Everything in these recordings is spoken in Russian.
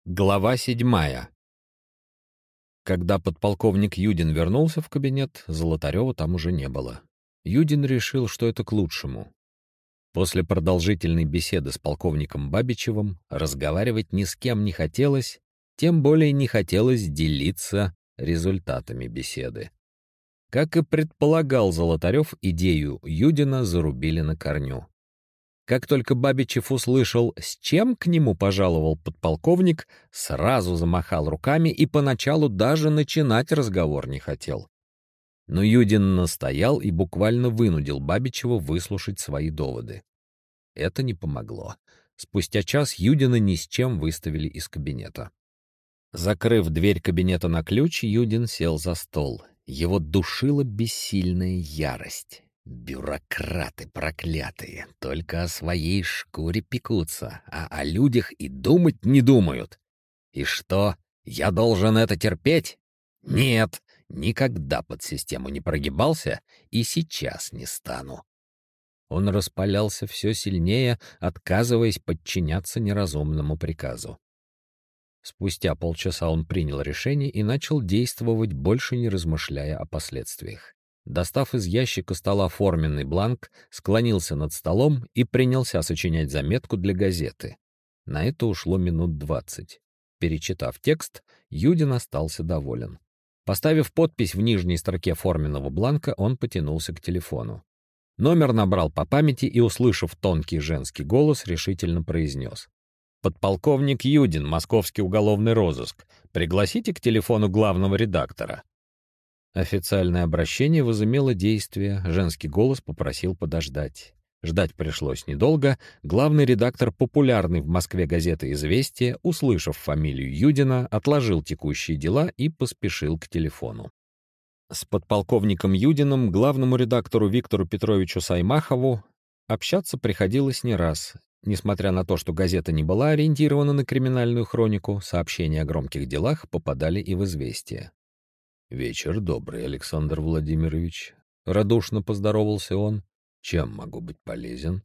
Глава 7. Когда подполковник Юдин вернулся в кабинет, Золотарева там уже не было. Юдин решил, что это к лучшему. После продолжительной беседы с полковником Бабичевым разговаривать ни с кем не хотелось, тем более не хотелось делиться результатами беседы. Как и предполагал Золотарев, идею Юдина зарубили на корню. Как только Бабичев услышал, с чем к нему пожаловал подполковник, сразу замахал руками и поначалу даже начинать разговор не хотел. Но Юдин настоял и буквально вынудил Бабичева выслушать свои доводы. Это не помогло. Спустя час Юдина ни с чем выставили из кабинета. Закрыв дверь кабинета на ключ, Юдин сел за стол. Его душила бессильная ярость. Бюрократы проклятые, только о своей шкуре пекутся, а о людях и думать не думают. И что, я должен это терпеть? Нет, никогда под систему не прогибался и сейчас не стану. Он распалялся все сильнее, отказываясь подчиняться неразумному приказу. Спустя полчаса он принял решение и начал действовать, больше не размышляя о последствиях. Достав из ящика стола форменный бланк, склонился над столом и принялся сочинять заметку для газеты. На это ушло минут 20. Перечитав текст, Юдин остался доволен. Поставив подпись в нижней строке форменного бланка, он потянулся к телефону. Номер набрал по памяти и, услышав тонкий женский голос, решительно произнес: «Подполковник Юдин, Московский уголовный розыск. Пригласите к телефону главного редактора». Официальное обращение возымело действие, женский голос попросил подождать. Ждать пришлось недолго. Главный редактор популярной в Москве газеты «Известия», услышав фамилию Юдина, отложил текущие дела и поспешил к телефону. С подполковником Юдиным, главному редактору Виктору Петровичу Саймахову, общаться приходилось не раз. Несмотря на то, что газета не была ориентирована на криминальную хронику, сообщения о громких делах попадали и в «Известия». «Вечер добрый, Александр Владимирович», — радушно поздоровался он. «Чем могу быть полезен?»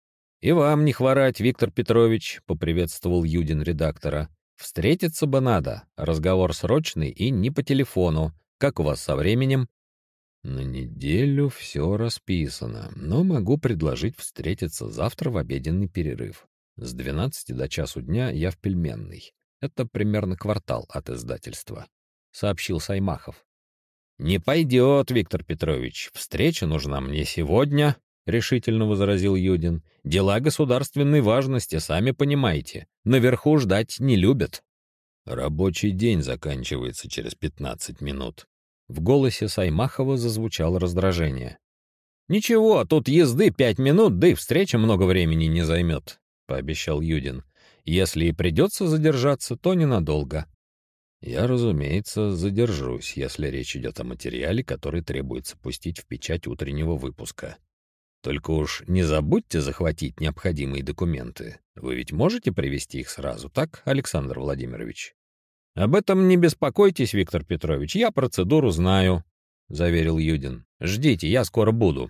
«И вам не хворать, Виктор Петрович», — поприветствовал Юдин редактора. «Встретиться бы надо. Разговор срочный и не по телефону. Как у вас со временем?» «На неделю все расписано, но могу предложить встретиться завтра в обеденный перерыв. С 12 до часу дня я в Пельменной. Это примерно квартал от издательства», — сообщил Саймахов. «Не пойдет, Виктор Петрович. Встреча нужна мне сегодня», — решительно возразил Юдин. «Дела государственной важности, сами понимаете. Наверху ждать не любят». «Рабочий день заканчивается через 15 минут». В голосе Саймахова зазвучало раздражение. «Ничего, тут езды 5 минут, да и встреча много времени не займет», — пообещал Юдин. «Если и придется задержаться, то ненадолго». «Я, разумеется, задержусь, если речь идет о материале, который требуется пустить в печать утреннего выпуска. Только уж не забудьте захватить необходимые документы. Вы ведь можете привезти их сразу, так, Александр Владимирович?» «Об этом не беспокойтесь, Виктор Петрович, я процедуру знаю», — заверил Юдин. «Ждите, я скоро буду».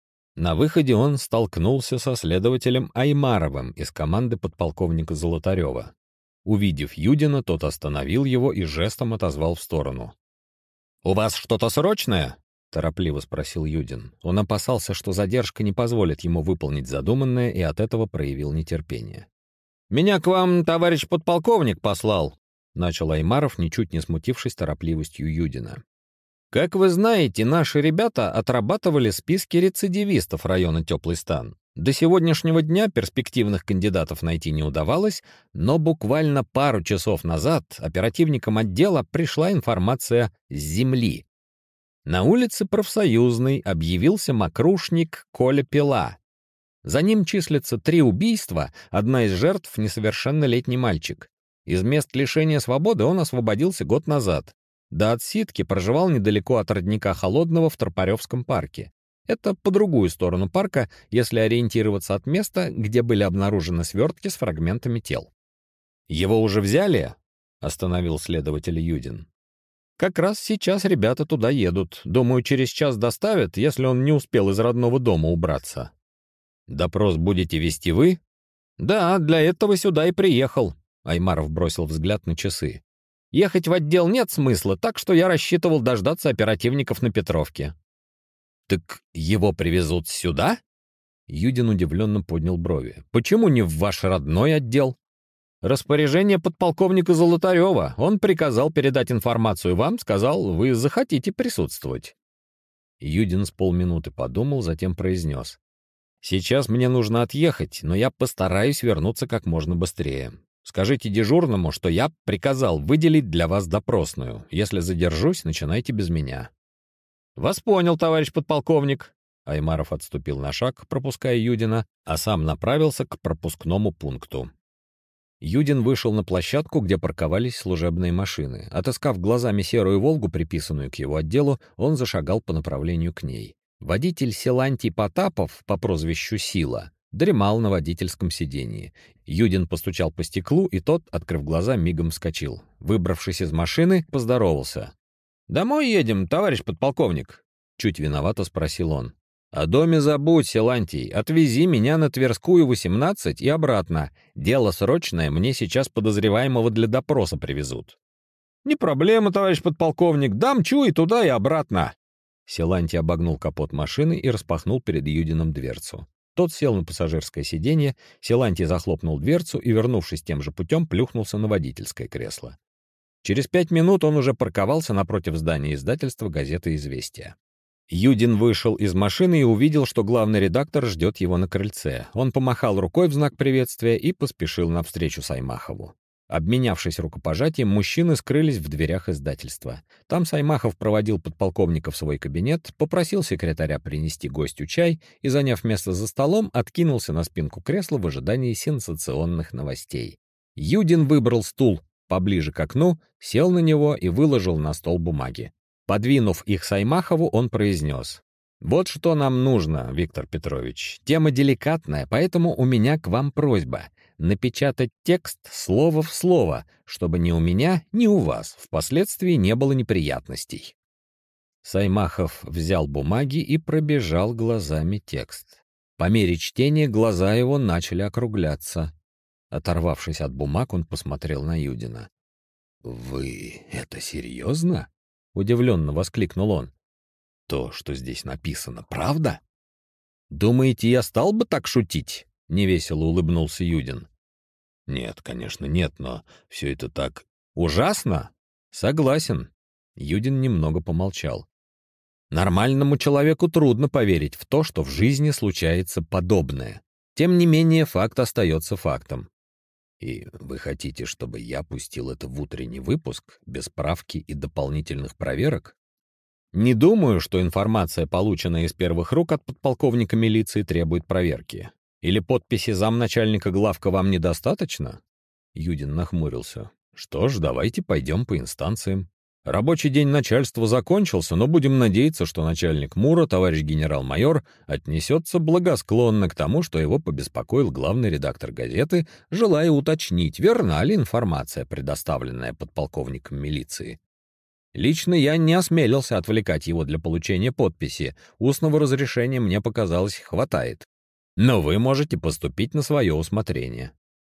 На выходе он столкнулся со следователем Аймаровым из команды подполковника Золотарева. Увидев Юдина, тот остановил его и жестом отозвал в сторону. «У вас что-то срочное?» — торопливо спросил Юдин. Он опасался, что задержка не позволит ему выполнить задуманное, и от этого проявил нетерпение. «Меня к вам товарищ подполковник послал», — начал Аймаров, ничуть не смутившись торопливостью Юдина. «Как вы знаете, наши ребята отрабатывали списки рецидивистов района Теплый Стан. До сегодняшнего дня перспективных кандидатов найти не удавалось, но буквально пару часов назад оперативникам отдела пришла информация с земли. На улице Профсоюзной объявился мокрушник Коля Пила. За ним числятся 3 убийства, одна из жертв — несовершеннолетний мальчик. Из мест лишения свободы он освободился год назад. До отсидки проживал недалеко от родника Холодного в Тропаревском парке. Это по другую сторону парка, если ориентироваться от места, где были обнаружены свертки с фрагментами тел. «Его уже взяли?» — остановил следователь Юдин. «Как раз сейчас ребята туда едут. Думаю, через час доставят, если он не успел из родного дома убраться». «Допрос будете вести вы?» «Да, для этого сюда и приехал. Аймаров бросил взгляд на часы. «Ехать в отдел нет смысла, так что я рассчитывал дождаться оперативников на Петровке». «Так его привезут сюда?» Юдин удивленно поднял брови. «Почему не в ваш родной отдел?» «Распоряжение подполковника Золотарева. Он приказал передать информацию вам, сказал, вы захотите присутствовать». Юдин с полминуты подумал, затем произнес. «Сейчас мне нужно отъехать, но я постараюсь вернуться как можно быстрее. Скажите дежурному, что я приказал выделить для вас допросную. Если задержусь, начинайте без меня». «Вас понял, товарищ подполковник». Аймаров отступил на шаг, пропуская Юдина, а сам направился к пропускному пункту. Юдин вышел на площадку, где парковались служебные машины. Отыскав глазами серую «Волгу», приписанную к его отделу, он зашагал по направлению к ней. Водитель Силантий Потапов по прозвищу Сила дремал на водительском сидении. Юдин постучал по стеклу, и тот, открыв глаза, мигом вскочил. Выбравшись из машины, поздоровался. «Домой едем, товарищ подполковник?» Чуть виновато спросил он. «О доме забудь, Силантий. Отвези меня на Тверскую, 18 и обратно. Дело срочное, мне сейчас подозреваемого для допроса привезут». «Не проблема, товарищ подполковник. Дамчу и туда, и обратно». Силантий обогнул капот машины и распахнул перед Юдином дверцу. Тот сел на пассажирское сиденье, Силантий захлопнул дверцу и, вернувшись тем же путем, плюхнулся на водительское кресло. Через 5 минут он уже парковался напротив здания издательства газеты «Известия». Юдин вышел из машины и увидел, что главный редактор ждет его на крыльце. Он помахал рукой в знак приветствия и поспешил навстречу Саймахову. Обменявшись рукопожатием, мужчины скрылись в дверях издательства. Там Саймахов проводил подполковника в свой кабинет, попросил секретаря принести гостю чай и, заняв место за столом, откинулся на спинку кресла в ожидании сенсационных новостей. Юдин выбрал стул поближе к окну, сел на него и выложил на стол бумаги. Подвинув их Саймахову, он произнес. «Вот что нам нужно, Виктор Петрович. Тема деликатная, поэтому у меня к вам просьба напечатать текст слово в слово, чтобы ни у меня, ни у вас впоследствии не было неприятностей». Саймахов взял бумаги и пробежал глазами текст. По мере чтения глаза его начали округляться. Оторвавшись от бумаг, он посмотрел на Юдина. «Вы это серьезно?» — удивленно воскликнул он. «То, что здесь написано, правда?» «Думаете, я стал бы так шутить?» — невесело улыбнулся Юдин. «Нет, конечно, нет, но все это так...» «Ужасно?» «Согласен». Юдин немного помолчал. «Нормальному человеку трудно поверить в то, что в жизни случается подобное. Тем не менее, факт остается фактом». «И вы хотите, чтобы я пустил это в утренний выпуск, без справки и дополнительных проверок?» «Не думаю, что информация, полученная из первых рук от подполковника милиции, требует проверки. Или подписи замначальника главка вам недостаточно?» Юдин нахмурился. «Что ж, давайте пойдем по инстанциям. Рабочий день начальства закончился, но будем надеяться, что начальник МУРа, товарищ генерал-майор, отнесется благосклонно к тому, что его побеспокоил главный редактор газеты, желая уточнить, верна ли информация, предоставленная подполковником милиции. Лично я не осмелился отвлекать его для получения подписи, устного разрешения мне показалось хватает. Но вы можете поступить на свое усмотрение».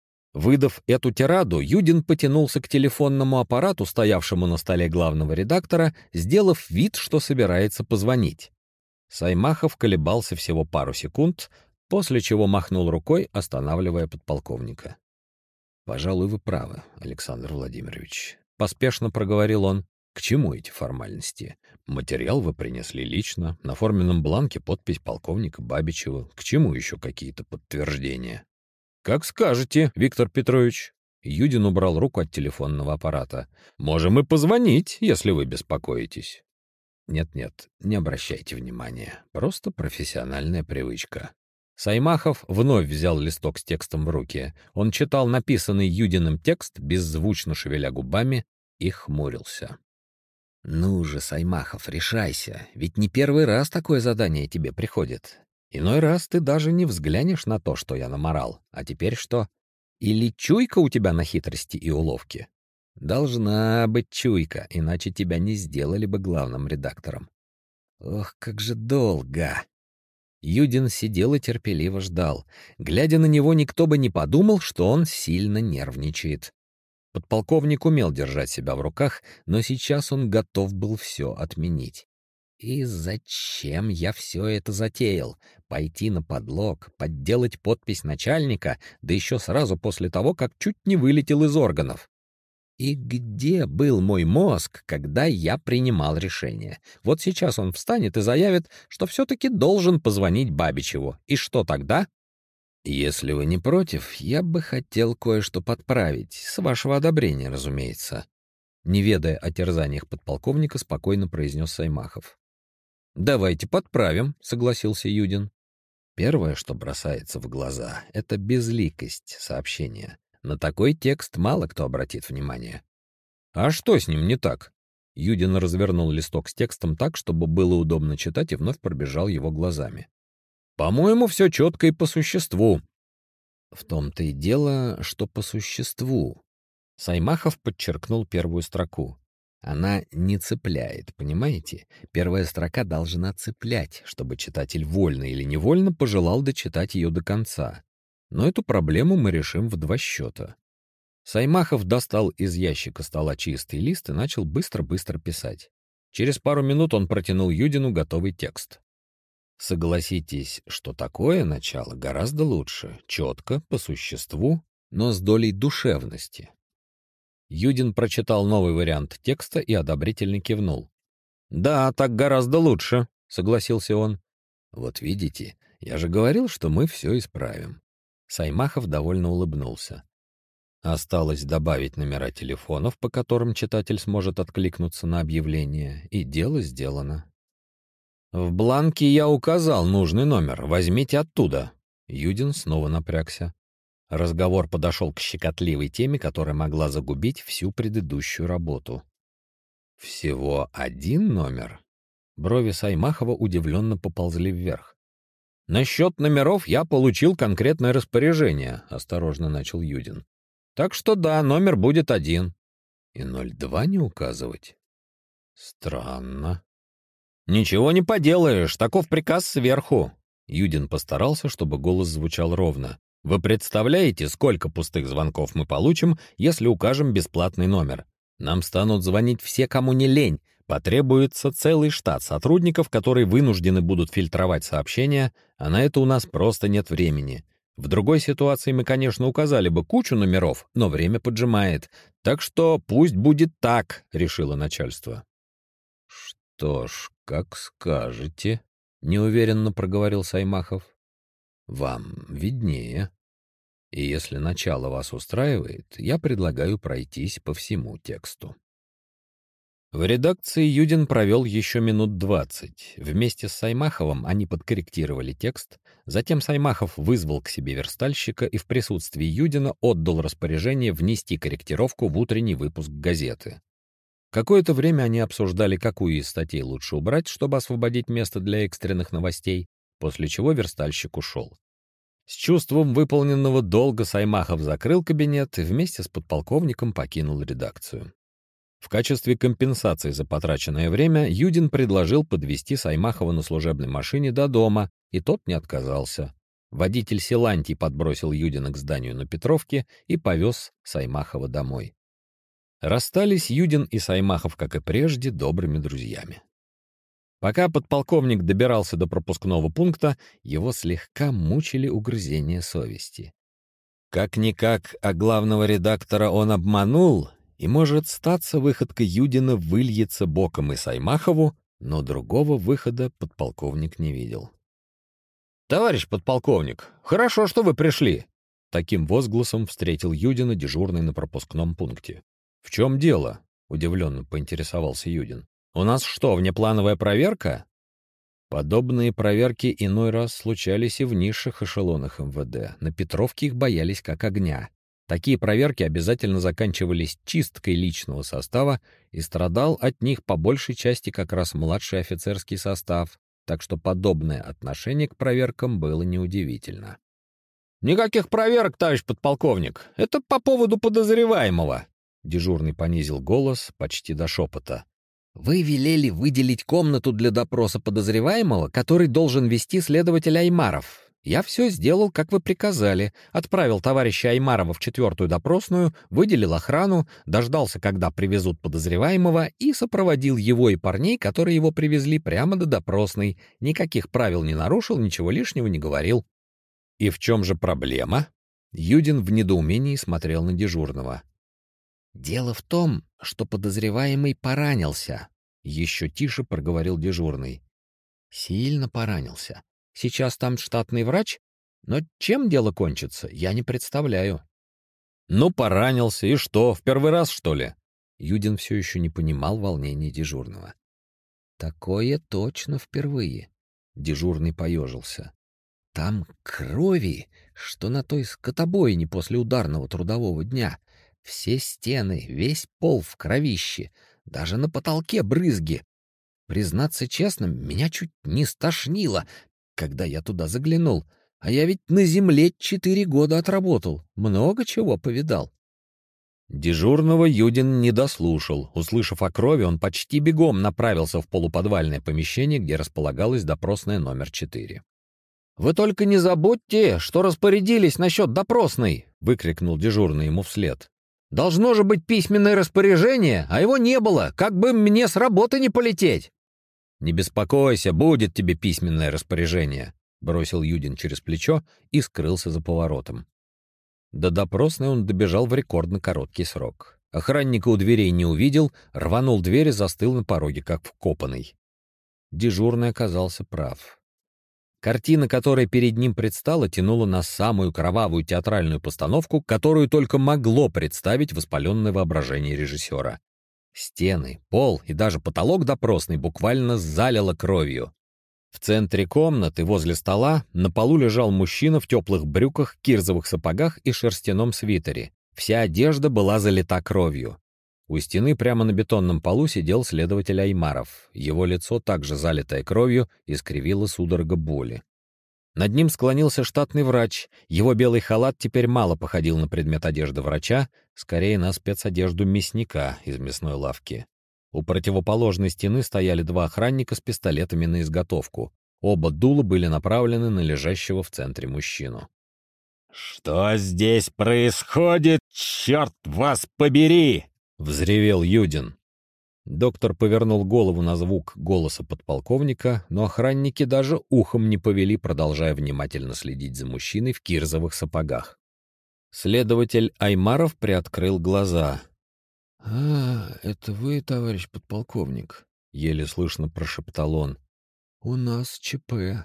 Выдав эту тираду, Юдин потянулся к телефонному аппарату, стоявшему на столе главного редактора, сделав вид, что собирается позвонить. Саймахов колебался всего пару секунд, после чего махнул рукой, останавливая подполковника. «Пожалуй, вы правы, Александр Владимирович», — поспешно проговорил он. «К чему эти формальности? Материал вы принесли лично, на форменном бланке подпись полковника Бабичева. К чему еще какие-то подтверждения?» «Как скажете, Виктор Петрович». Юдин убрал руку от телефонного аппарата. «Можем и позвонить, если вы беспокоитесь». «Нет-нет, не обращайте внимания. Просто профессиональная привычка». Саймахов вновь взял листок с текстом в руки. Он читал написанный Юдиным текст, беззвучно шевеля губами, и хмурился. «Ну же, Саймахов, решайся, ведь не первый раз такое задание тебе приходит. Иной раз ты даже не взглянешь на то, что я наморал. А теперь что? Или чуйка у тебя на хитрости и уловки? Должна быть чуйка, иначе тебя не сделали бы главным редактором. Ох, как же долго!» Юдин сидел и терпеливо ждал. Глядя на него, никто бы не подумал, что он сильно нервничает. Подполковник умел держать себя в руках, но сейчас он готов был все отменить. И зачем я все это затеял? Пойти на подлог, подделать подпись начальника, да еще сразу после того, как чуть не вылетел из органов. И где был мой мозг, когда я принимал решение? Вот сейчас он встанет и заявит, что все-таки должен позвонить Бабичеву. И что тогда? Если вы не против, я бы хотел кое-что подправить, с вашего одобрения, разумеется. Не ведая о терзаниях подполковника, спокойно произнес Саймахов. «Давайте подправим», — согласился Юдин. Первое, что бросается в глаза, — это безликость сообщения. На такой текст мало кто обратит внимание. «А что с ним не так?» Юдин развернул листок с текстом так, чтобы было удобно читать, и вновь пробежал его глазами. «По-моему, все четко и по существу». В том-то и дело, что по существу. Саймахов подчеркнул первую строку. Она не цепляет, понимаете? Первая строка должна цеплять, чтобы читатель вольно или невольно пожелал дочитать ее до конца. Но эту проблему мы решим в 2 счета. Саймахов достал из ящика стола чистый лист и начал быстро-быстро писать. Через пару минут он протянул Юдину готовый текст. Согласитесь, что такое начало гораздо лучше, четко, по существу, но с долей душевности. Юдин прочитал новый вариант текста и одобрительно кивнул. «Да, так гораздо лучше», — согласился он. «Вот видите, я же говорил, что мы все исправим». Саймахов довольно улыбнулся. Осталось добавить номера телефонов, по которым читатель сможет откликнуться на объявление, и дело сделано. «В бланке я указал нужный номер, возьмите оттуда». Юдин снова напрягся. Разговор подошел к щекотливой теме, которая могла загубить всю предыдущую работу. «Всего 1 номер?» Брови Саймахова удивленно поползли вверх. «Насчет номеров я получил конкретное распоряжение», — осторожно начал Юдин. «Так что да, номер будет 1. И 02 не указывать? Странно». «Ничего не поделаешь, таков приказ сверху». Юдин постарался, чтобы голос звучал ровно. «Вы представляете, сколько пустых звонков мы получим, если укажем бесплатный номер? Нам станут звонить все, кому не лень. Потребуется целый штат сотрудников, которые вынуждены будут фильтровать сообщения, а на это у нас просто нет времени. В другой ситуации мы, конечно, указали бы кучу номеров, но время поджимает. Так что пусть будет так», — решило начальство. «Что ж, как скажете», — неуверенно проговорил Саймахов. «Вам виднее. И если начало вас устраивает, я предлагаю пройтись по всему тексту». В редакции Юдин провел еще минут 20. Вместе с Саймаховым они подкорректировали текст, затем Саймахов вызвал к себе верстальщика и в присутствии Юдина отдал распоряжение внести корректировку в утренний выпуск газеты. Какое-то время они обсуждали, какую из статей лучше убрать, чтобы освободить место для экстренных новостей, после чего верстальщик ушел. С чувством выполненного долга Саймахов закрыл кабинет и вместе с подполковником покинул редакцию. В качестве компенсации за потраченное время Юдин предложил подвезти Саймахова на служебной машине до дома, и тот не отказался. Водитель Силантий подбросил Юдина к зданию на Петровке и повез Саймахова домой. Расстались Юдин и Саймахов, как и прежде, добрыми друзьями. Пока подполковник добирался до пропускного пункта, его слегка мучили угрызения совести. Как-никак, а главного редактора он обманул, и, может, статься, выходка Юдина выльется боком и Саймахову, но другого выхода подполковник не видел. «Товарищ подполковник, хорошо, что вы пришли!» Таким возгласом встретил Юдина дежурный на пропускном пункте. «В чем дело?» — удивленно поинтересовался Юдин. «У нас что, внеплановая проверка?» Подобные проверки иной раз случались и в низших эшелонах МВД. На Петровке их боялись как огня. Такие проверки обязательно заканчивались чисткой личного состава, и страдал от них по большей части как раз младший офицерский состав, так что подобное отношение к проверкам было неудивительно. «Никаких проверок, товарищ подполковник. Это по поводу подозреваемого». Дежурный понизил голос почти до шепота. «Вы велели выделить комнату для допроса подозреваемого, который должен вести следователь Аймаров. Я все сделал, как вы приказали. Отправил товарища Аймарова в 4-ю допросную, выделил охрану, дождался, когда привезут подозреваемого, и сопроводил его и парней, которые его привезли, прямо до допросной. Никаких правил не нарушил, ничего лишнего не говорил. И в чем же проблема? Юдин в недоумении смотрел на дежурного. «Дело в том, что подозреваемый поранился», — еще тише проговорил дежурный. «Сильно поранился. Сейчас там штатный врач, но чем дело кончится, я не представляю». «Ну, поранился, и что, в первый раз, что ли?» Юдин все еще не понимал волнения дежурного. «Такое точно впервые», — дежурный поежился. «Там крови, что на той скотобойне после ударного трудового дня. Все стены, весь пол в кровище, даже на потолке брызги. Признаться честно, меня чуть не стошнило, когда я туда заглянул. А я ведь на земле 4 года отработал, много чего повидал». Дежурного Юдин не дослушал. Услышав о крови, он почти бегом направился в полуподвальное помещение, где располагалась допросная номер 4. «Вы только не забудьте, что распорядились насчет допросной!» — выкрикнул дежурный ему вслед. «Должно же быть письменное распоряжение, а его не было, как бы мне с работы не полететь!» «Не беспокойся, будет тебе письменное распоряжение», — бросил Юдин через плечо и скрылся за поворотом. До допросной он добежал в рекордно короткий срок. Охранника у дверей не увидел, рванул дверь и застыл на пороге, как вкопанный. Дежурный оказался прав. Картина, которая перед ним предстала, тянула на самую кровавую театральную постановку, которую только могло представить воспаленное воображение режиссера. Стены, пол и даже потолок допросной буквально залило кровью. В центре комнаты, возле стола, на полу лежал мужчина в теплых брюках, кирзовых сапогах и шерстяном свитере. Вся одежда была залита кровью. У стены прямо на бетонном полу сидел следователь Аймаров. Его лицо, также залитое кровью, искривило судорога боли. Над ним склонился штатный врач. Его белый халат теперь мало походил на предмет одежды врача, скорее на спецодежду мясника из мясной лавки. У противоположной стены стояли 2 охранника с пистолетами на изготовку. Оба дула были направлены на лежащего в центре мужчину. «Что здесь происходит, черт вас побери!» — взревел Юдин. Доктор повернул голову на звук голоса подполковника, но охранники даже ухом не повели, продолжая внимательно следить за мужчиной в кирзовых сапогах. Следователь Аймаров приоткрыл глаза. Это вы, товарищ подполковник?» — еле слышно прошептал он. «У нас ЧП».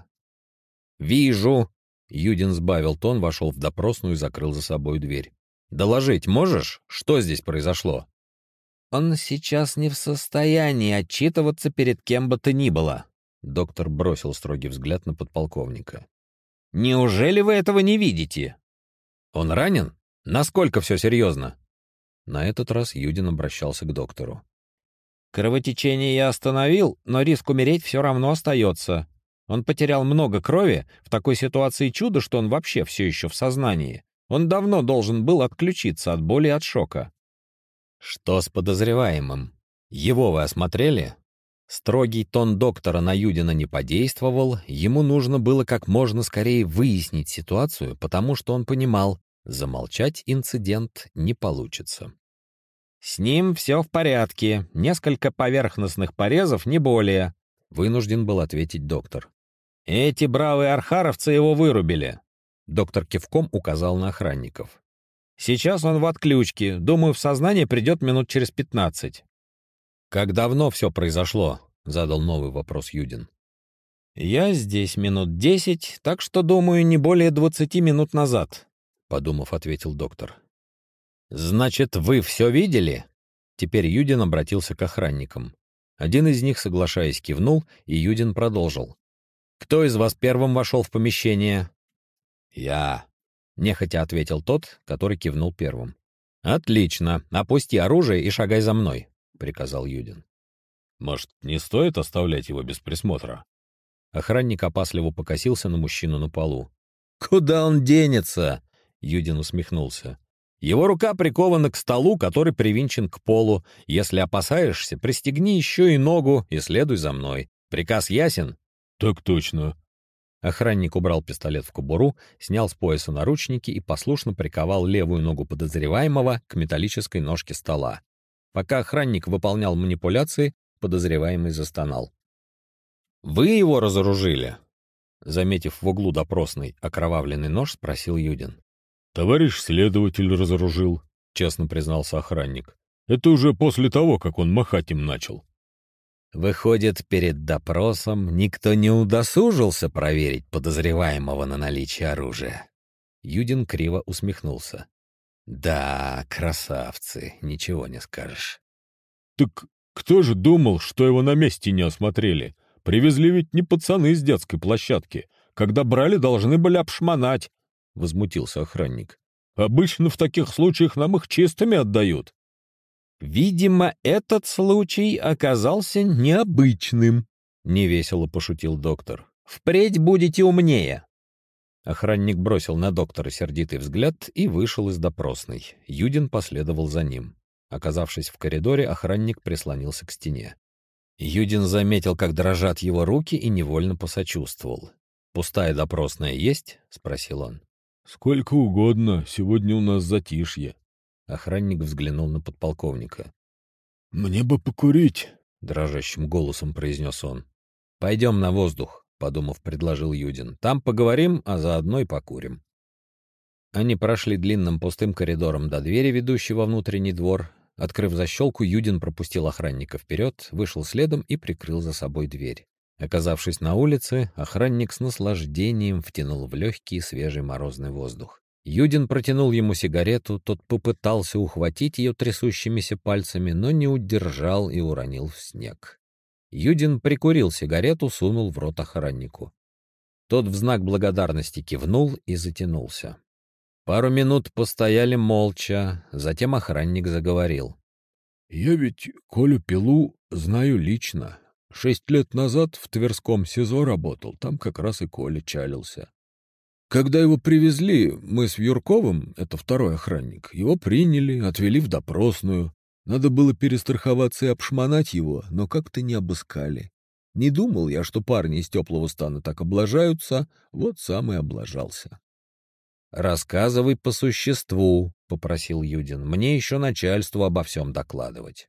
«Вижу!» — Юдин сбавил тон, вошел в допросную и закрыл за собой дверь. «Доложить можешь? Что здесь произошло?» «Он сейчас не в состоянии отчитываться перед кем бы то ни было», — доктор бросил строгий взгляд на подполковника. «Неужели вы этого не видите?» «Он ранен? Насколько все серьезно?» На этот раз Юдин обращался к доктору. «Кровотечение я остановил, но риск умереть все равно остается. Он потерял много крови, в такой ситуации чудо, что он вообще все еще в сознании. Он давно должен был отключиться от боли и от шока». «Что с подозреваемым? Его вы осмотрели?» Строгий тон доктора на Юдина не подействовал, ему нужно было как можно скорее выяснить ситуацию, потому что он понимал, замолчать инцидент не получится. «С ним все в порядке, несколько поверхностных порезов, не более», — вынужден был ответить доктор. «Эти бравые архаровцы его вырубили», — доктор кивком указал на охранников. «Сейчас он в отключке, думаю, в сознание придет минут через 15. «Как давно все произошло?» — задал новый вопрос Юдин. «Я здесь минут 10, так что, думаю, не более 20 минут назад», — подумав, ответил доктор. «Значит, вы все видели?» Теперь Юдин обратился к охранникам. Один из них, соглашаясь, кивнул, и Юдин продолжил. «Кто из вас первым вошел в помещение?» «Я», — нехотя ответил тот, который кивнул первым. «Отлично. Опусти оружие и шагай за мной», — приказал Юдин. «Может, не стоит оставлять его без присмотра?» Охранник опасливо покосился на мужчину на полу. «Куда он денется?» — Юдин усмехнулся. «Его рука прикована к столу, который привинчен к полу. Если опасаешься, пристегни еще и ногу и следуй за мной. Приказ ясен?» «Так точно». Охранник убрал пистолет в кобуру, снял с пояса наручники и послушно приковал левую ногу подозреваемого к металлической ножке стола. Пока охранник выполнял манипуляции, подозреваемый застонал. «Вы его разоружили?» Заметив в углу допросной окровавленный нож, спросил Юдин. «Товарищ следователь разоружил», — честно признался охранник. «Это уже после того, как он махать им начал». Выходит, перед допросом никто не удосужился проверить подозреваемого на наличие оружия. Юдин криво усмехнулся. Да, красавцы, ничего не скажешь. «Так кто же думал, что его на месте не осмотрели? Привезли ведь не пацаны с детской площадки. Когда брали, должны были обшмонать», — возмутился охранник. «Обычно в таких случаях нам их чистыми отдают». «Видимо, этот случай оказался необычным», — невесело пошутил доктор. «Впредь будете умнее». Охранник бросил на доктора сердитый взгляд и вышел из допросной. Юдин последовал за ним. Оказавшись в коридоре, охранник прислонился к стене. Юдин заметил, как дрожат его руки, и невольно посочувствовал. «Пустая допросная есть?» — спросил он. «Сколько угодно, сегодня у нас затишье». Охранник взглянул на подполковника. «Мне бы покурить», — дрожащим голосом произнес он. «Пойдем на воздух», — подумав, предложил Юдин. «Там поговорим, а заодно и покурим». Они прошли длинным пустым коридором до двери, ведущей во внутренний двор. Открыв защелку, Юдин пропустил охранника вперед, вышел следом и прикрыл за собой дверь. Оказавшись на улице, охранник с наслаждением втянул в легкий свежий морозный воздух. Юдин протянул ему сигарету, тот попытался ухватить ее трясущимися пальцами, но не удержал и уронил в снег. Юдин прикурил сигарету, сунул в рот охраннику. Тот в знак благодарности кивнул и затянулся. Пару минут постояли молча, затем охранник заговорил. «Я ведь Колю Пилу знаю лично. 6 лет назад в Тверском СИЗО работал, там как раз и Коля чалился. Когда его привезли, мы с Вьюрковым, это второй охранник, его приняли, отвели в допросную. Надо было перестраховаться и обшмонать его, но как-то не обыскали. Не думал я, что парни из теплого стана так облажаются, вот сам и облажался». «Рассказывай по существу», — попросил Юдин. «Мне еще начальству обо всем докладывать».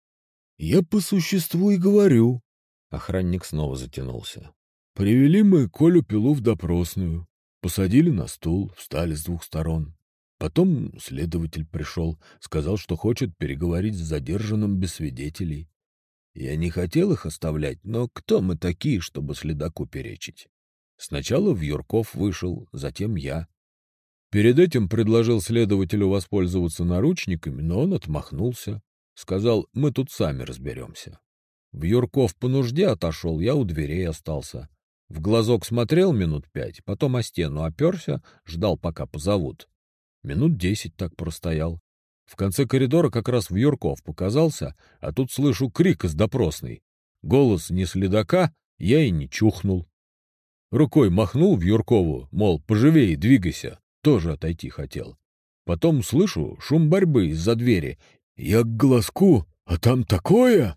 «Я по существу и говорю». Охранник снова затянулся. «Привели мы Колю Пилу в допросную. Посадили на стул, встали с 2 сторон. Потом следователь пришел, сказал, что хочет переговорить с задержанным без свидетелей. Я не хотел их оставлять, но кто мы такие, чтобы следаку перечить? Сначала Вьюрков вышел, затем я. Перед этим предложил следователю воспользоваться наручниками, но он отмахнулся. Сказал, мы тут сами разберемся. Вьюрков по нужде отошел, я у дверей остался. В глазок смотрел минут 5, потом о стену оперся, ждал, пока позовут. Минут 10 так простоял. В конце коридора как раз Вьюрков показался, а тут слышу крик из допросной. Голос не следака, я и не чухнул. Рукой махнул Вьюркову, мол, поживее двигайся, тоже отойти хотел. Потом слышу шум борьбы из-за двери. Я к глазку, а там такое!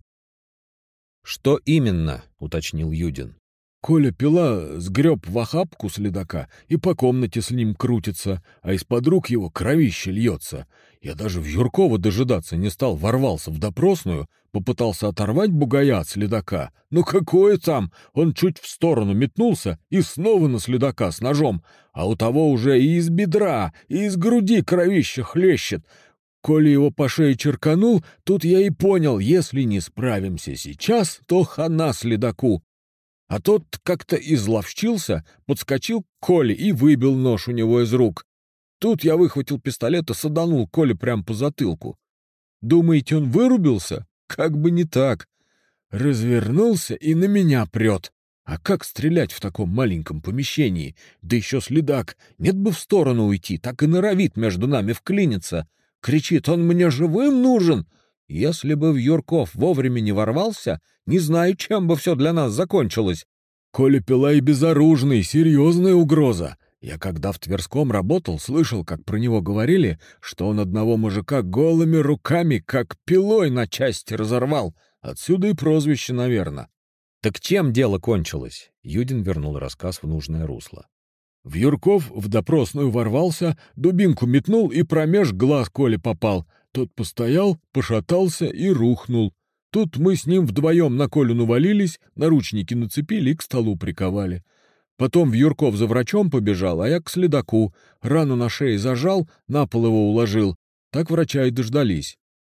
«Что именно?» — уточнил Юдин. Коля Пила сгреб в охапку следака и по комнате с ним крутится, а из-под рук его кровище льется. Я даже Вьюркова дожидаться не стал, ворвался в допросную, попытался оторвать бугая от следака. Ну какое там! Он чуть в сторону метнулся и снова на следака с ножом, а у того уже и из бедра, и из груди кровище хлещет. Коля его по шее черканул, тут я и понял, если не справимся сейчас, то хана следаку. А тот как-то изловчился, подскочил к Коле и выбил нож у него из рук. Тут я выхватил пистолет и саданул Коле прямо по затылку. Думаете, он вырубился? Как бы не так. Развернулся и на меня прет. А как стрелять в таком маленьком помещении? Да еще следак. Нет бы в сторону уйти, так и норовит между нами вклиниться. Кричит, он мне живым нужен. Если бы Вьюрков вовремя не ворвался, не знаю, чем бы все для нас закончилось. Коля Пила и безоружный, серьезная угроза. Я когда в Тверском работал, слышал, как про него говорили, что он одного мужика голыми руками, как пилой на части разорвал. Отсюда и прозвище, наверное. Так чем дело кончилось? Юдин вернул рассказ в нужное русло. Вьюрков в допросную ворвался, дубинку метнул и промеж глаз Коле попал. Тот постоял, пошатался и рухнул. Тут мы с ним вдвоем на Колю навалились, наручники нацепили и к столу приковали. Потом Вьюрков за врачом побежал, а я к следаку. Рану на шее зажал, на пол его уложил. Так врача и дождались.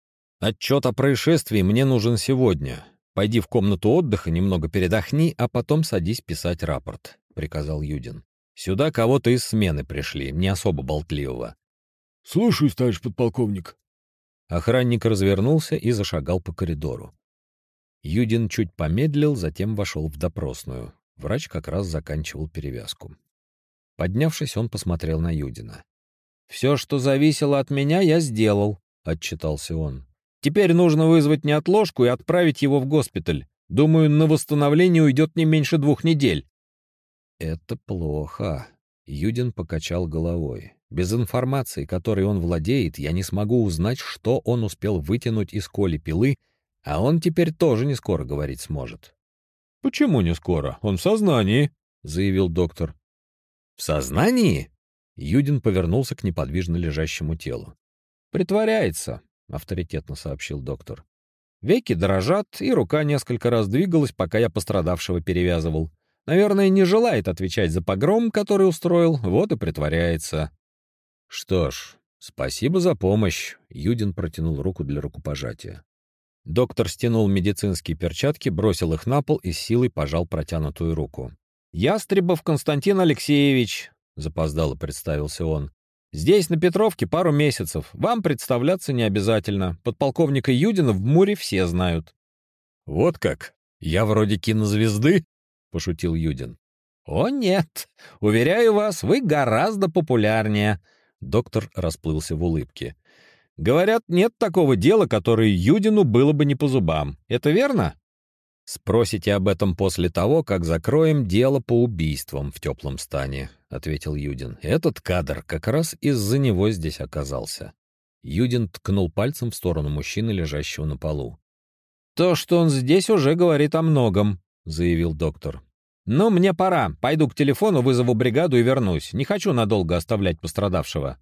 Отчет о происшествии мне нужен сегодня. Пойди в комнату отдыха, немного передохни, а потом садись писать рапорт, — приказал Юдин. Сюда кого-то из смены пришли, не особо болтливого. — Слушаюсь, товарищ подполковник. Охранник развернулся и зашагал по коридору. Юдин чуть помедлил, затем вошел в допросную. Врач как раз заканчивал перевязку. Поднявшись, он посмотрел на Юдина. «Все, что зависело от меня, я сделал», — отчитался он. «Теперь нужно вызвать неотложку и отправить его в госпиталь. Думаю, на восстановление уйдет не меньше 2 недель». «Это плохо», — Юдин покачал головой. «Без информации, которой он владеет, я не смогу узнать, что он успел вытянуть из Коли пилы, а он теперь тоже не скоро говорить сможет». «Почему не скоро? Он в сознании», — заявил доктор. «В сознании?» — Юдин повернулся к неподвижно лежащему телу. «Притворяется», — авторитетно сообщил доктор. «Веки дрожат, и рука несколько раз двигалась, пока я пострадавшего перевязывал. Наверное, не желает отвечать за погром, который устроил, вот и притворяется». «Что ж, спасибо за помощь», — Юдин протянул руку для рукопожатия. Доктор стянул медицинские перчатки, бросил их на пол и с силой пожал протянутую руку. «Ястребов Константин Алексеевич», — запоздало представился он. «Здесь, на Петровке, пару месяцев. Вам представляться не обязательно. Подполковника Юдина в Муре все знают». «Вот как? Я вроде кинозвезды?» — пошутил Юдин. «О, нет. Уверяю вас, вы гораздо популярнее». Доктор расплылся в улыбке. «Говорят, нет такого дела, которое Юдину было бы не по зубам. Это верно?» «Спросите об этом после того, как закроем дело по убийствам в теплом стане», — ответил Юдин. «Этот кадр как раз из-за него здесь оказался». Юдин ткнул пальцем в сторону мужчины, лежащего на полу. «То, что он здесь, уже говорит о многом», — заявил доктор. «Но мне пора. Пойду к телефону, вызову бригаду и вернусь. Не хочу надолго оставлять пострадавшего».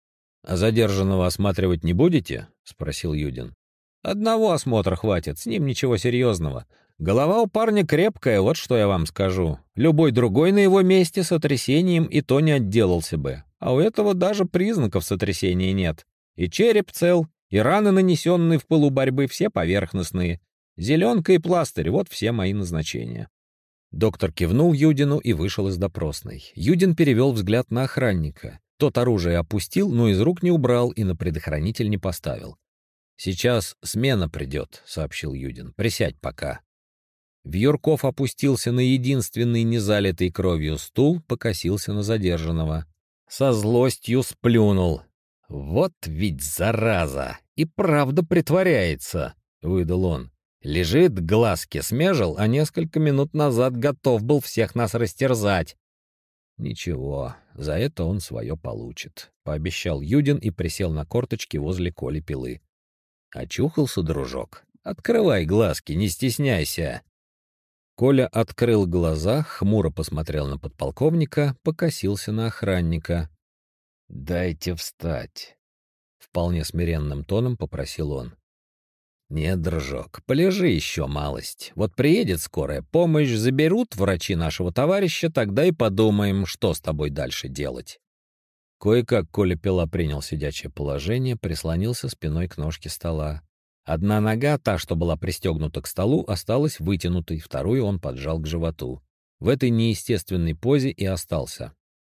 «А задержанного осматривать не будете?» — спросил Юдин. «Одного осмотра хватит, с ним ничего серьезного. Голова у парня крепкая, вот что я вам скажу. Любой другой на его месте сотрясением и то не отделался бы. А у этого даже признаков сотрясения нет. И череп цел, и раны, нанесенные в пылу борьбы, все поверхностные. Зеленка и пластырь — вот все мои назначения». Доктор кивнул Юдину и вышел из допросной. Юдин перевел взгляд на охранника. Тот оружие опустил, но из рук не убрал и на предохранитель не поставил. «Сейчас смена придет», — сообщил Юдин. «Присядь пока». Вьюрков опустился на единственный незалитый кровью стул, покосился на задержанного. Со злостью сплюнул. «Вот ведь зараза! И правда притворяется!» — выдал он. «Лежит, глазки смежил, а несколько минут назад готов был всех нас растерзать». «Ничего, за это он свое получит», — пообещал Юдин и присел на корточки возле Коли пилы. «Очухался, дружок? Открывай глазки, не стесняйся». Коля открыл глаза, хмуро посмотрел на подполковника, покосился на охранника. «Дайте встать», — вполне смиренным тоном попросил он. «Нет, дружок, полежи еще малость. Вот приедет скорая помощь, заберут врачи нашего товарища, тогда и подумаем, что с тобой дальше делать». Кое-как Коля Пила принял сидячее положение, прислонился спиной к ножке стола. Одна нога, та, что была пристегнута к столу, осталась вытянутой, вторую он поджал к животу. В этой неестественной позе и остался.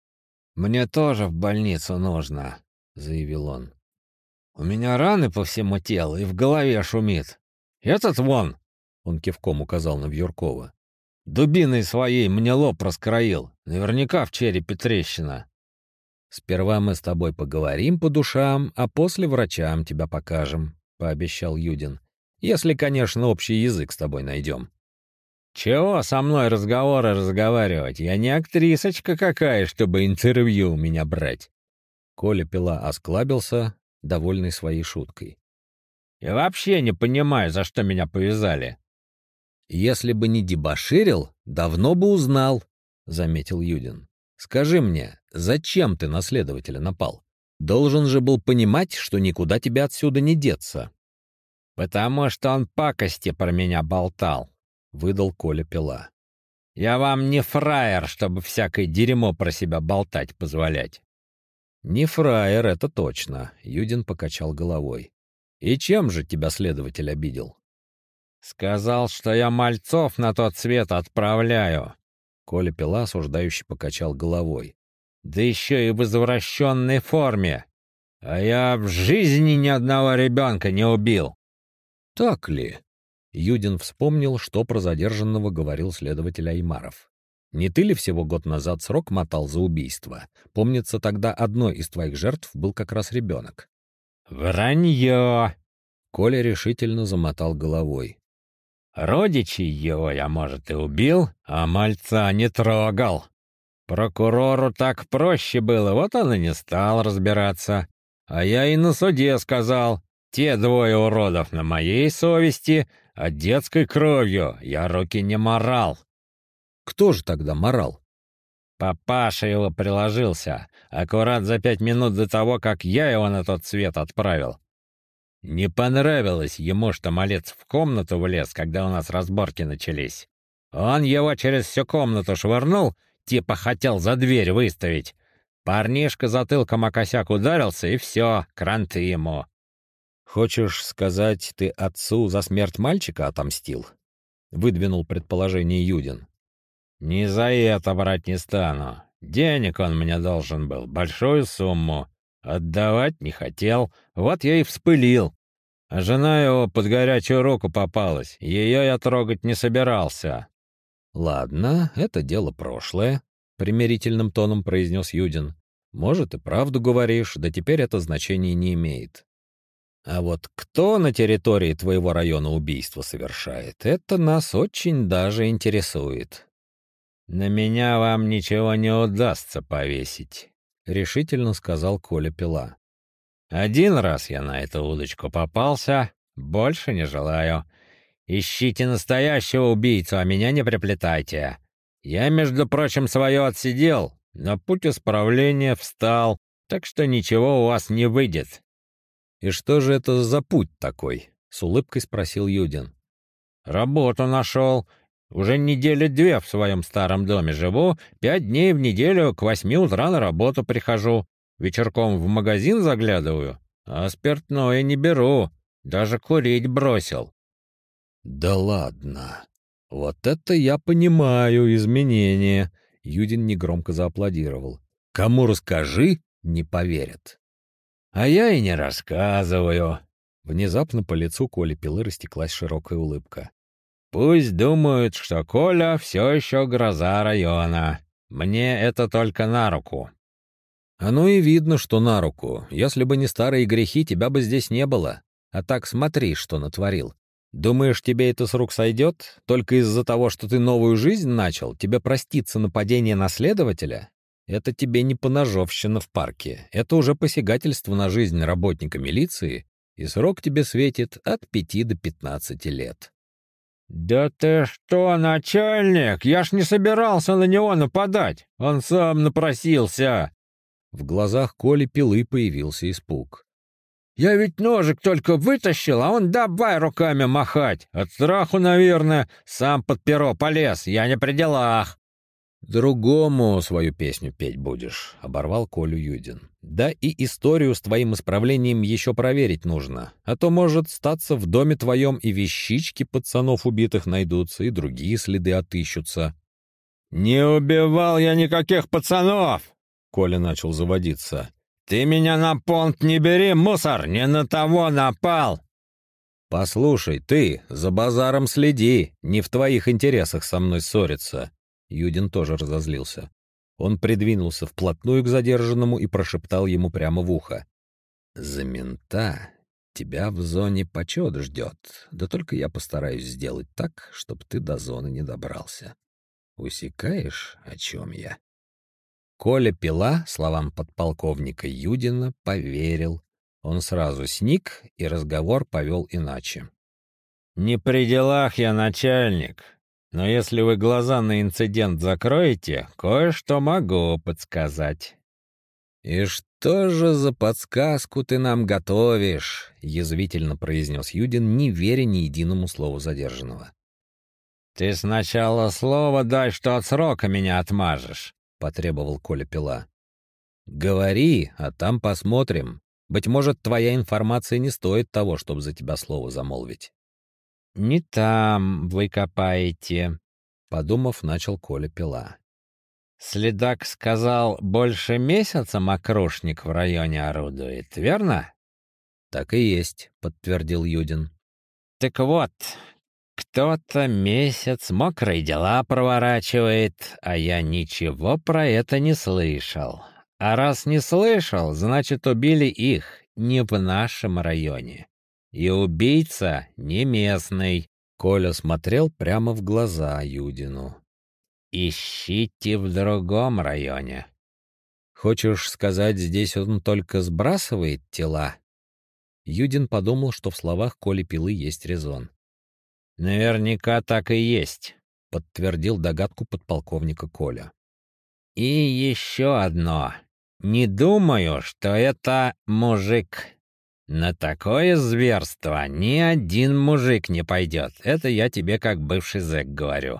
«Мне тоже в больницу нужно», — заявил он. «У меня раны по всему телу и в голове шумит. Этот вон», — он кивком указал на Вьюркова, — «дубиной своей мне лоб раскроил. Наверняка в черепе трещина». «Сперва мы с тобой поговорим по душам, а после врачам тебя покажем», — пообещал Юдин. «Если, конечно, общий язык с тобой найдем». «Чего со мной разговоры разговаривать? Я не актрисочка какая, чтобы интервью у меня брать». Коля Пила осклабился, довольный своей шуткой. «Я вообще не понимаю, за что меня повязали». Если бы не дебоширил, давно бы узнал, — заметил Юдин. Скажи мне, зачем ты на следователя напал? Должен же был понимать, что никуда тебе отсюда не деться. — Потому что он пакости про меня болтал, — выдал Коля Пила. — Я вам не фраер, чтобы всякое дерьмо про себя болтать позволять. — Не фраер, это точно, — Юдин покачал головой. — И чем же тебя следователь обидел? — Сказал, что я мальцов на тот свет отправляю. Коля Пила осуждающе покачал головой. Да еще и в извращенной форме. А я в жизни ни одного ребенка не убил. Так ли? Юдин вспомнил, что про задержанного говорил следователь Аймаров. Не ты ли всего год назад срок мотал за убийство? Помнится, тогда одной из твоих жертв был как раз ребенок. Вранье! Коля решительно замотал головой. Родичей его я, может, и убил, а мальца не трогал. Прокурору так проще было, вот он и не стал разбираться. А я и на суде сказал, те двое уродов на моей совести, а детской кровью я руки не морал. Кто же тогда морал? Папаша его приложился, аккурат за 5 минут до того, как я его на тот свет отправил. Не понравилось ему, что малец в комнату влез, когда у нас разборки начались. Он его через всю комнату швырнул, типа хотел за дверь выставить. Парнишка затылком о косяк ударился, и все, кранты ему. «Хочешь сказать, ты отцу за смерть мальчика отомстил?» — выдвинул предположение Юдин. «Не за это брать не стану. Денег он мне должен был, большую сумму. Отдавать не хотел, вот я и вспылил. А жена его под горячую руку попалась, ее я трогать не собирался». «Ладно, это дело прошлое», — примирительным тоном произнес Юдин. «Может, и правду говоришь, да теперь это значение не имеет. А вот кто на территории твоего района убийство совершает, это нас очень даже интересует». «На меня вам ничего не удастся повесить», — решительно сказал Коля Пила. «Один раз я на эту удочку попался, больше не желаю. Ищите настоящего убийцу, а меня не приплетайте. Я, между прочим, свое отсидел, на путь исправления встал, так что ничего у вас не выйдет». «И что же это за путь такой?» — с улыбкой спросил Юдин. «Работу нашел. Уже недели 2 в своем старом доме живу, 5 дней в неделю к 8 утра на работу прихожу. Вечерком в магазин заглядываю, а спиртное не беру, даже курить бросил». «Да ладно! Вот это я понимаю изменения!» Юдин негромко зааплодировал. «Кому расскажи, не поверят». «А я и не рассказываю». Внезапно по лицу Коли Пилы растеклась широкая улыбка. «Пусть думают, что Коля все еще гроза района. Мне это только на руку». «Оно и видно, что на руку. Если бы не старые грехи, тебя бы здесь не было. А так смотри, что натворил. Думаешь, тебе это с рук сойдет? Только из-за того, что ты новую жизнь начал, тебе простится нападение на следователя? Это тебе не поножовщина в парке. Это уже посягательство на жизнь работника милиции, и срок тебе светит от 5 до 15 лет». «Да ты что, начальник? Я ж не собирался на него нападать. Он сам напросился». В глазах Коли Пилы появился испуг. «Я ведь ножик только вытащил, а он давай руками махать. От страху, наверное, сам под перо полез. Я не при делах». «Другому свою песню петь будешь», — оборвал Колю Юдин. «Да и историю с твоим исправлением еще проверить нужно, а то, может, статься в доме твоем и вещички пацанов убитых найдутся, и другие следы отыщутся». «Не убивал я никаких пацанов!» — Коля начал заводиться. «Ты меня на понт не бери, мусор, не на того напал!» «Послушай, ты за базаром следи, не в твоих интересах со мной ссориться». Юдин тоже разозлился. Он придвинулся вплотную к задержанному и прошептал ему прямо в ухо. «За мента тебя в зоне почет ждет, да только я постараюсь сделать так, чтобы ты до зоны не добрался. Усекаешь, о чем я?» Коля Пила словам подполковника Юдина поверил. Он сразу сник, и разговор повел иначе. «Не при делах я, начальник. Но если вы глаза на инцидент закроете, кое-что могу подсказать». «И что же за подсказку ты нам готовишь?» — язвительно произнес Юдин, не веря ни единому слову задержанного. «Ты сначала слово дай, что от срока меня отмажешь», — потребовал Коля Пила. «Говори, а там посмотрим. Быть может, твоя информация не стоит того, чтобы за тебя слово замолвить». «Не там вы копаете», — подумав, начал Коля Пила. «Следак сказал, больше месяца мокрушник в районе орудует, верно?» «Так и есть», — подтвердил Юдин. «Так вот, кто-то месяц мокрые дела проворачивает, а я ничего про это не слышал. А раз не слышал, значит, убили их не в нашем районе. И убийца не местный». Коля смотрел прямо в глаза Юдину. «Ищите в другом районе». «Хочешь сказать, здесь он только сбрасывает тела?» Юдин подумал, что в словах Коли Пилы есть резон. «Наверняка так и есть», — подтвердил догадку подполковника Коля. «И еще одно. Не думаю, что это мужик. На такое зверство ни один мужик не пойдет. Это я тебе как бывший зэк говорю.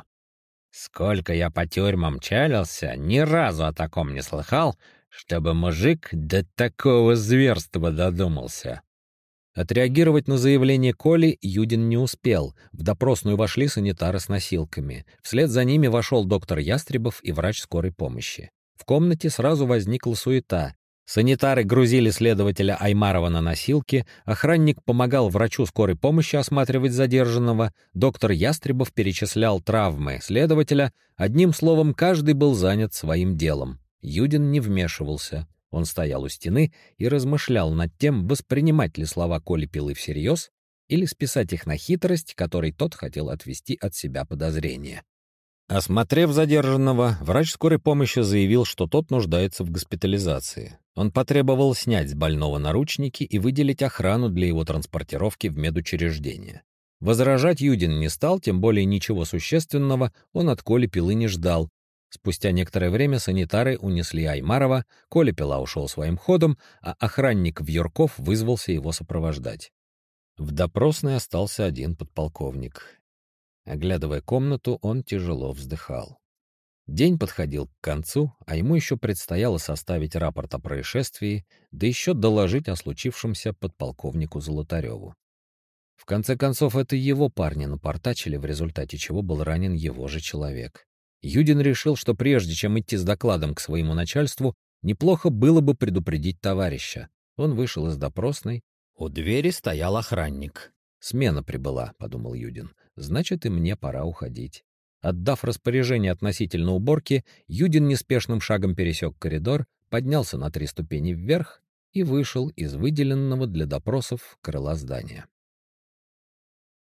Сколько я по тюрьмам чалился, ни разу о таком не слыхал, чтобы мужик до такого зверства додумался». Отреагировать на заявление Коли Юдин не успел. В допросную вошли санитары с носилками. Вслед за ними вошел доктор Ястребов и врач скорой помощи. В комнате сразу возникла суета. Санитары грузили следователя Аймарова на носилки, охранник помогал врачу скорой помощи осматривать задержанного, доктор Ястребов перечислял травмы следователя. Одним словом, каждый был занят своим делом. Юдин не вмешивался. Он стоял у стены и размышлял над тем, воспринимать ли слова Коли Пилы всерьез или списать их на хитрость, которой тот хотел отвести от себя подозрения. Осмотрев задержанного, врач скорой помощи заявил, что тот нуждается в госпитализации. Он потребовал снять с больного наручники и выделить охрану для его транспортировки в медучреждение. Возражать Юдин не стал, тем более ничего существенного он от Коли Пилы не ждал. Спустя некоторое время санитары унесли Аймарова, Коля Пила ушел своим ходом, а охранник Вьюрков вызвался его сопровождать. В допросной остался один подполковник. Оглядывая комнату, он тяжело вздыхал. День подходил к концу, а ему еще предстояло составить рапорт о происшествии, да еще доложить о случившемся подполковнику Золотареву. В конце концов, это его парни напортачили, в результате чего был ранен его же человек. Юдин решил, что прежде чем идти с докладом к своему начальству, неплохо было бы предупредить товарища. Он вышел из допросной. У двери стоял охранник. «Смена прибыла», — подумал Юдин. «Значит, и мне пора уходить». Отдав распоряжение относительно уборки, Юдин неспешным шагом пересек коридор, поднялся на 3 ступени вверх и вышел из выделенного для допросов крыла здания.